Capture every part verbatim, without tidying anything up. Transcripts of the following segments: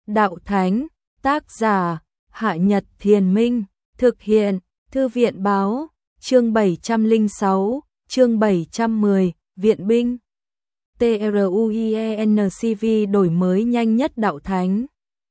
Đạo Thánh, tác giả, Hạ Nhật Thiền Minh, thực hiện, Thư viện Báo, chương bảy trăm lẻ sáu, chương bảy trăm mười, Viện binh. TRUIENCV đổi mới nhanh nhất Đạo Thánh.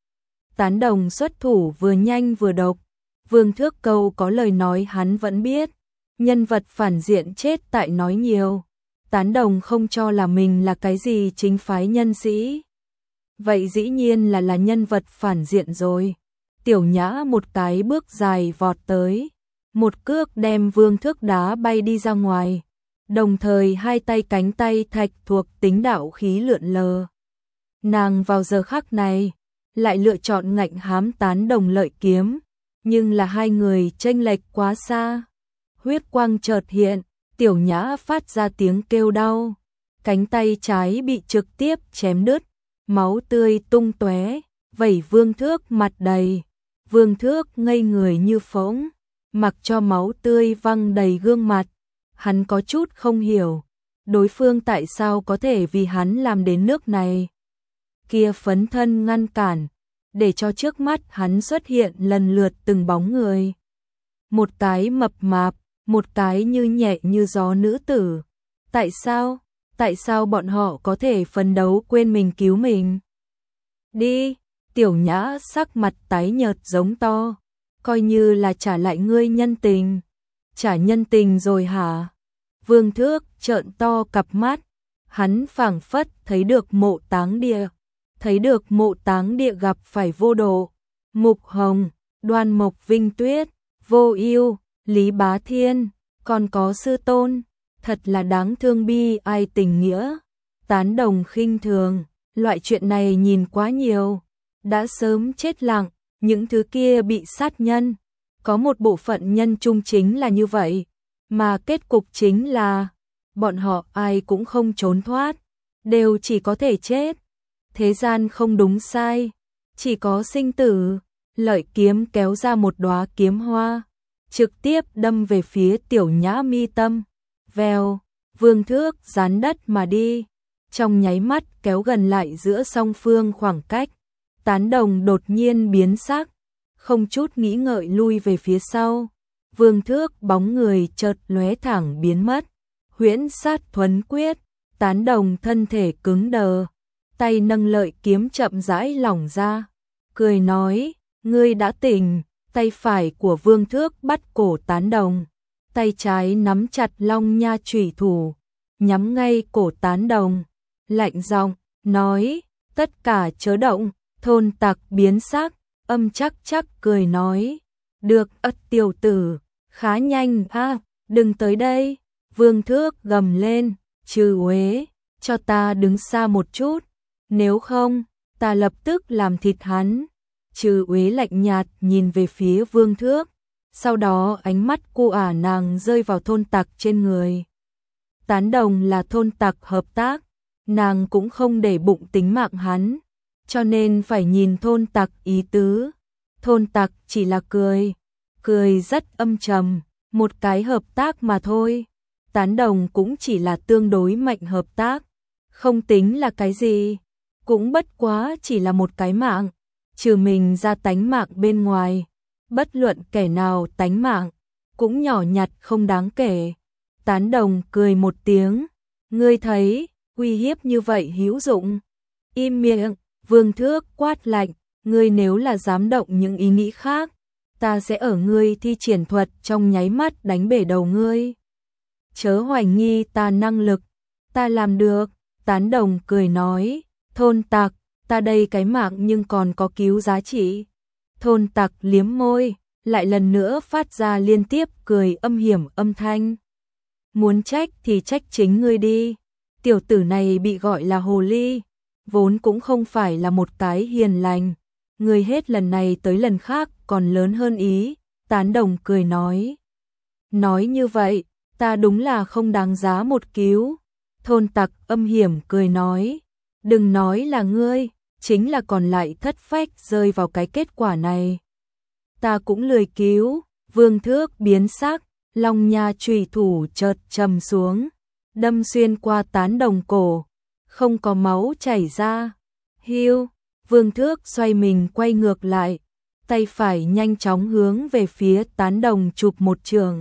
Tán đồng xuất thủ vừa nhanh vừa độc. Vương Thước Câu có lời nói hắn vẫn biết. Nhân vật phản diện chết tại nói nhiều. Tán đồng không cho là mình là cái gì chính phái nhân sĩ. Vậy dĩ nhiên là là nhân vật phản diện rồi. Tiểu Nhã một cái bước dài vọt tới. Một cước đem Vương Thước đá bay đi ra ngoài. Đồng thời hai tay cánh tay thạch thuộc tính đạo khí lượn lờ. Nàng vào giờ khắc này lại lựa chọn ngạnh hám Tán đồng lợi kiếm. Nhưng là hai người chênh lệch quá xa. Huyết quang chợt hiện, Tiểu Nhã phát ra tiếng kêu đau. Cánh tay trái bị trực tiếp chém đứt, máu tươi tung tóe, vẩy Vương Thước mặt đầy. Vương Thước ngây người như phỗng, mặc cho máu tươi văng đầy gương mặt. Hắn có chút không hiểu, đối phương tại sao có thể vì hắn làm đến nước này. Kia phấn thân ngăn cản, để cho trước mắt hắn xuất hiện lần lượt từng bóng người. Một cái mập mạp, một cái như nhẹ như gió nữ tử. Tại sao? Tại sao bọn họ có thể phấn đấu quên mình cứu mình? Đi, Tiểu Nhã sắc mặt tái nhợt giống to. Coi như là trả lại ngươi nhân tình. Trả nhân tình rồi hả? Vương Thước trợn to cặp mắt. Hắn phảng phất thấy được Mộ Táng Địa. Thấy được Mộ Táng Địa gặp phải vô độ. Mục Hồng, Đoan Mộc Vinh Tuyết, Vô Ưu, Lý Bá Thiên, còn có sư tôn. Thật là đáng thương bi ai tình nghĩa. Tán đồng khinh thường, loại chuyện này nhìn quá nhiều. Đã sớm chết lặng, những thứ kia bị sát nhân. Có một bộ phận nhân trung chính là như vậy. Mà kết cục chính là, bọn họ ai cũng không trốn thoát. Đều chỉ có thể chết. Thế gian không đúng sai, chỉ có sinh tử. Lợi kiếm kéo ra một đóa kiếm hoa, trực tiếp đâm về phía Tiểu Nhã mi tâm. Vèo, Vương Thước dán đất mà đi. Trong nháy mắt kéo gần lại giữa song phương khoảng cách. Tán đồng đột nhiên biến sắc, không chút nghĩ ngợi lui về phía sau. Vương Thước bóng người chợt lóe thẳng biến mất. Huyễn Sát Thuấn Quyết, Tán đồng thân thể cứng đờ, tay nâng lợi kiếm chậm rãi lỏng ra, cười nói, ngươi đã tỉnh. Tay phải của Vương Thước bắt cổ Tán đồng, tay trái nắm chặt long nha chủy thủ, nhắm ngay cổ Tán đồng, lạnh giọng nói, tất cả chớ động. Thôn Tặc biến sắc, âm chắc chắc cười nói, được ất tiểu tử, khá nhanh a, đừng tới đây. Vương Thước gầm lên, Trừ Uế, cho ta đứng xa một chút, nếu không, ta lập tức làm thịt hắn. Trừ Uế lạnh nhạt nhìn về phía Vương Thước, sau đó ánh mắt cô ả nàng rơi vào Thôn Tặc trên người. Tán đồng là Thôn Tặc hợp tác, nàng cũng không để bụng tính mạng hắn, cho nên phải nhìn Thôn Tặc ý tứ. Thôn Tặc chỉ là cười, cười rất âm trầm, một cái hợp tác mà thôi. Tán đồng cũng chỉ là tương đối mạnh hợp tác, không tính là cái gì, cũng bất quá chỉ là một cái mạng. Trừ mình ra tánh mạng bên ngoài, bất luận kẻ nào tánh mạng, cũng nhỏ nhặt không đáng kể. Tán đồng cười một tiếng, ngươi thấy, uy hiếp như vậy hữu dụng. Im miệng, Vương Thước quát lạnh, ngươi nếu là dám động những ý nghĩ khác, ta sẽ ở ngươi thi triển thuật trong nháy mắt đánh bể đầu ngươi. Chớ hoài nghi ta năng lực, ta làm được. Tán đồng cười nói, Thôn Tặc, ta đây cái mạng nhưng còn có cứu giá trị. Thôn Tặc liếm môi, lại lần nữa phát ra liên tiếp cười âm hiểm âm thanh. Muốn trách thì trách chính ngươi đi. Tiểu tử này bị gọi là hồ ly, vốn cũng không phải là một cái hiền lành. Ngươi hết lần này tới lần khác còn lớn hơn ý. Tán đồng cười nói. Nói như vậy, ta đúng là không đáng giá một cứu. Thôn Tặc âm hiểm cười nói. Đừng nói là ngươi, chính là còn lại thất phách rơi vào cái kết quả này. Ta cũng lười cứu. Vương Thước biến sắc, long nha chủy thủ chợt trầm xuống, đâm xuyên qua Tán đồng cổ, không có máu chảy ra. Hiu, Vương Thước xoay mình quay ngược lại, tay phải nhanh chóng hướng về phía Tán Đồng chụp một trường.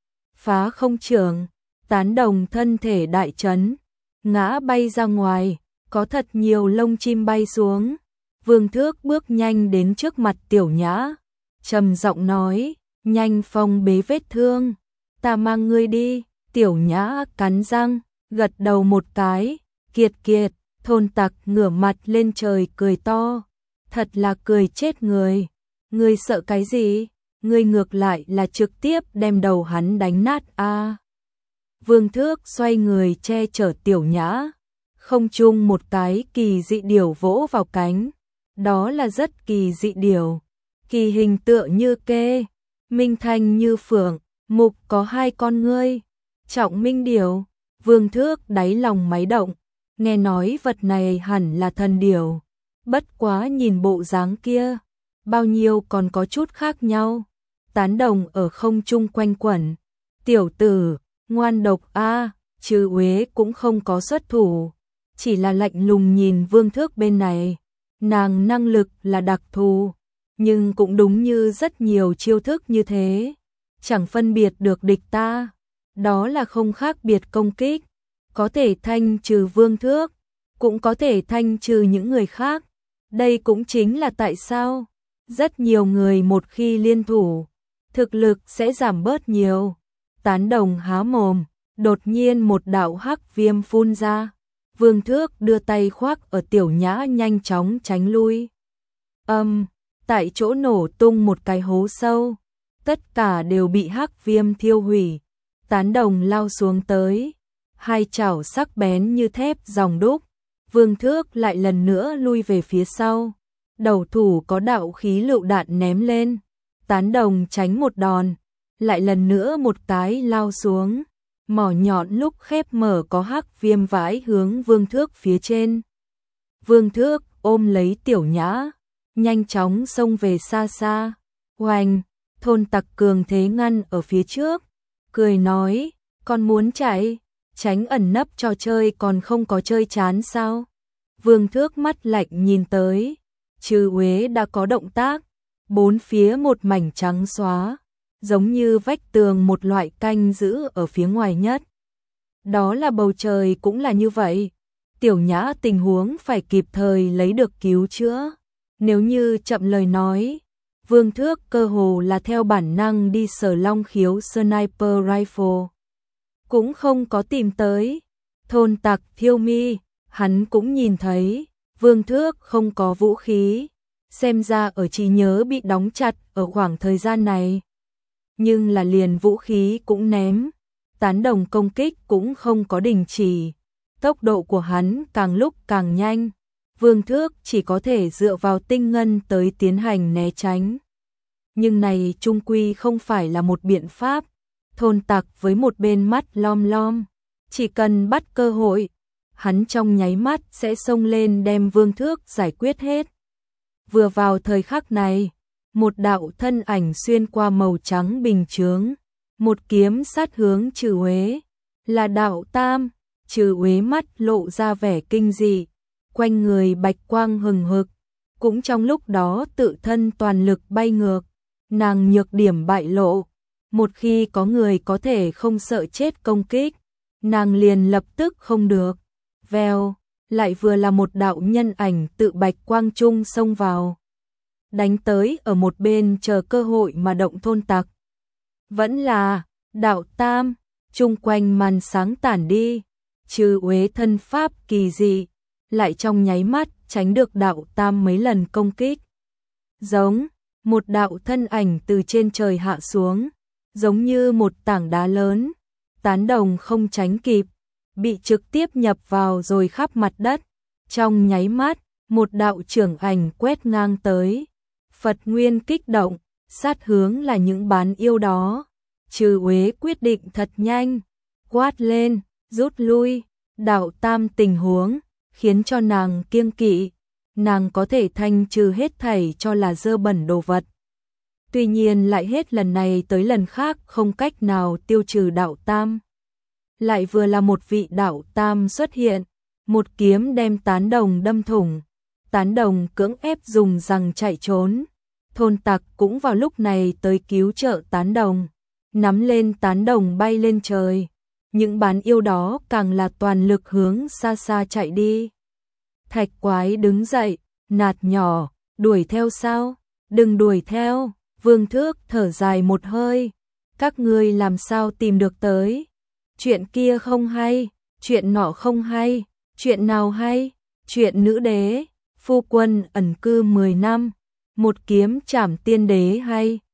Phá không trường, Tán Đồng thân thể đại chấn, ngã bay ra ngoài, có thật nhiều lông chim bay xuống. Vương Thước bước nhanh đến trước mặt Tiểu Nhã, trầm giọng nói, nhanh phong bế vết thương, ta mang ngươi đi. Tiểu Nhã cắn răng, gật đầu một cái, kiệt kiệt, thôn tặc ngửa mặt lên trời cười to, thật là cười chết người, ngươi sợ cái gì, ngươi ngược lại là trực tiếp đem đầu hắn đánh nát a. À. Vương Thước xoay người che chở Tiểu Nhã, không chung một cái kỳ dị điểu vỗ vào cánh, đó là rất kỳ dị điểu, kỳ hình tựa như kê, minh thanh như phượng, mục có hai con ngươi, trọng minh điểu. Vương Thước đáy lòng máy động, nghe nói vật này hẳn là thần điểu, bất quá nhìn bộ dáng kia, bao nhiêu còn có chút khác nhau. Tán Đồng ở không trung quanh quẩn, tiểu tử, ngoan độc a, Trừ Uế cũng không có xuất thủ, chỉ là lạnh lùng nhìn Vương Thước bên này, nàng năng lực là đặc thù, nhưng cũng đúng như rất nhiều chiêu thức như thế, chẳng phân biệt được địch ta, đó là không khác biệt công kích, có thể thanh trừ Vương Thước, cũng có thể thanh trừ những người khác. Đây cũng chính là tại sao rất nhiều người một khi liên thủ, thực lực sẽ giảm bớt nhiều. Tán Đồng há mồm, đột nhiên một đạo hắc viêm phun ra, Vương Thước đưa tay khoác ở Tiểu Nhã nhanh chóng tránh lui. Âm, tại chỗ nổ tung một cái hố sâu, tất cả đều bị hắc viêm thiêu hủy. Tán Đồng lao xuống tới, hai chảo sắc bén như thép ròng đúc, Vương Thước lại lần nữa lui về phía sau, đầu thủ có đạo khí lựu đạn ném lên, Tán Đồng tránh một đòn, lại lần nữa một cái lao xuống, mỏ nhọn lúc khép mở có hắc viêm vãi hướng Vương Thước phía trên. Vương Thước ôm lấy Tiểu Nhã, nhanh chóng xông về xa xa, oanh, thôn tặc cường thế ngăn ở phía trước, cười nói, con muốn chạy, tránh ẩn nấp trò chơi còn không có chơi chán sao? Vương Thước mắt lạnh nhìn tới, Trừ Uế đã có động tác, bốn phía một mảnh trắng xóa, giống như vách tường một loại canh giữ ở phía ngoài nhất. Đó là bầu trời cũng là như vậy, Tiểu Nhã tình huống phải kịp thời lấy được cứu chữa, nếu như chậm lời nói, Vương Thước cơ hồ là theo bản năng đi Sở Long Khiếu Sniper Rifle, cũng không có tìm tới. Thôn tặc Thiêu Mi, hắn cũng nhìn thấy, Vương Thước không có vũ khí, xem ra ở trí nhớ bị đóng chặt ở khoảng thời gian này. Nhưng là liền vũ khí cũng ném, Tán Đồng công kích cũng không có đình chỉ, tốc độ của hắn càng lúc càng nhanh, Vương Thước chỉ có thể dựa vào tinh ngân tới tiến hành né tránh. Nhưng này chung quy không phải là một biện pháp, thôn tặc với một bên mắt lom lom, chỉ cần bắt cơ hội, hắn trong nháy mắt sẽ xông lên đem Vương Thước giải quyết hết. Vừa vào thời khắc này, một đạo thân ảnh xuyên qua màu trắng bình chướng, một kiếm sát hướng Trừ Uế, là Đạo Tam. Trừ Uế mắt lộ ra vẻ kinh dị, quanh người bạch quang hừng hực, cũng trong lúc đó tự thân toàn lực bay ngược, nàng nhược điểm bại lộ, một khi có người có thể không sợ chết công kích, nàng liền lập tức không được. Vèo, lại vừa là một đạo nhân ảnh tự bạch quang trung xông vào, đánh tới ở một bên chờ cơ hội mà động thôn tặc. Vẫn là Đạo Tam, chung quanh màn sáng tản đi, Trừ Uế thân pháp kỳ dị, lại trong nháy mắt tránh được Đạo Tam mấy lần công kích. Giống, một đạo thân ảnh từ trên trời hạ xuống, giống như một tảng đá lớn, Tán Đồng không tránh kịp, bị trực tiếp nhập vào rồi khắp mặt đất. Trong nháy mắt, một đạo trưởng ảnh quét ngang tới, Phật Nguyên kích động, sát hướng là những bán yêu đó. Trừ Uế quyết định thật nhanh, quát lên, rút lui. Đạo Tam tình huống khiến cho nàng kiêng kỵ, nàng có thể thanh trừ hết thảy cho là dơ bẩn đồ vật. Tuy nhiên lại hết lần này tới lần khác không cách nào tiêu trừ Đạo Tam. Lại vừa là một vị Đạo Tam xuất hiện, một kiếm đem Tán Đồng đâm thủng, Tán Đồng cưỡng ép dùng rằng chạy trốn. Thôn Tặc cũng vào lúc này tới cứu trợ Tán Đồng, nắm lên Tán Đồng bay lên trời. Những bán yêu đó càng là toàn lực hướng xa xa chạy đi. Thạch Quái đứng dậy, nạt nhỏ, đuổi theo sao? Đừng đuổi theo. Vương Thước thở dài một hơi. Các ngươi làm sao tìm được tới? Chuyện kia không hay, chuyện nọ không hay, chuyện nào hay? Chuyện nữ đế, phu quân ẩn cư mười năm, một kiếm trảm tiên đế hay?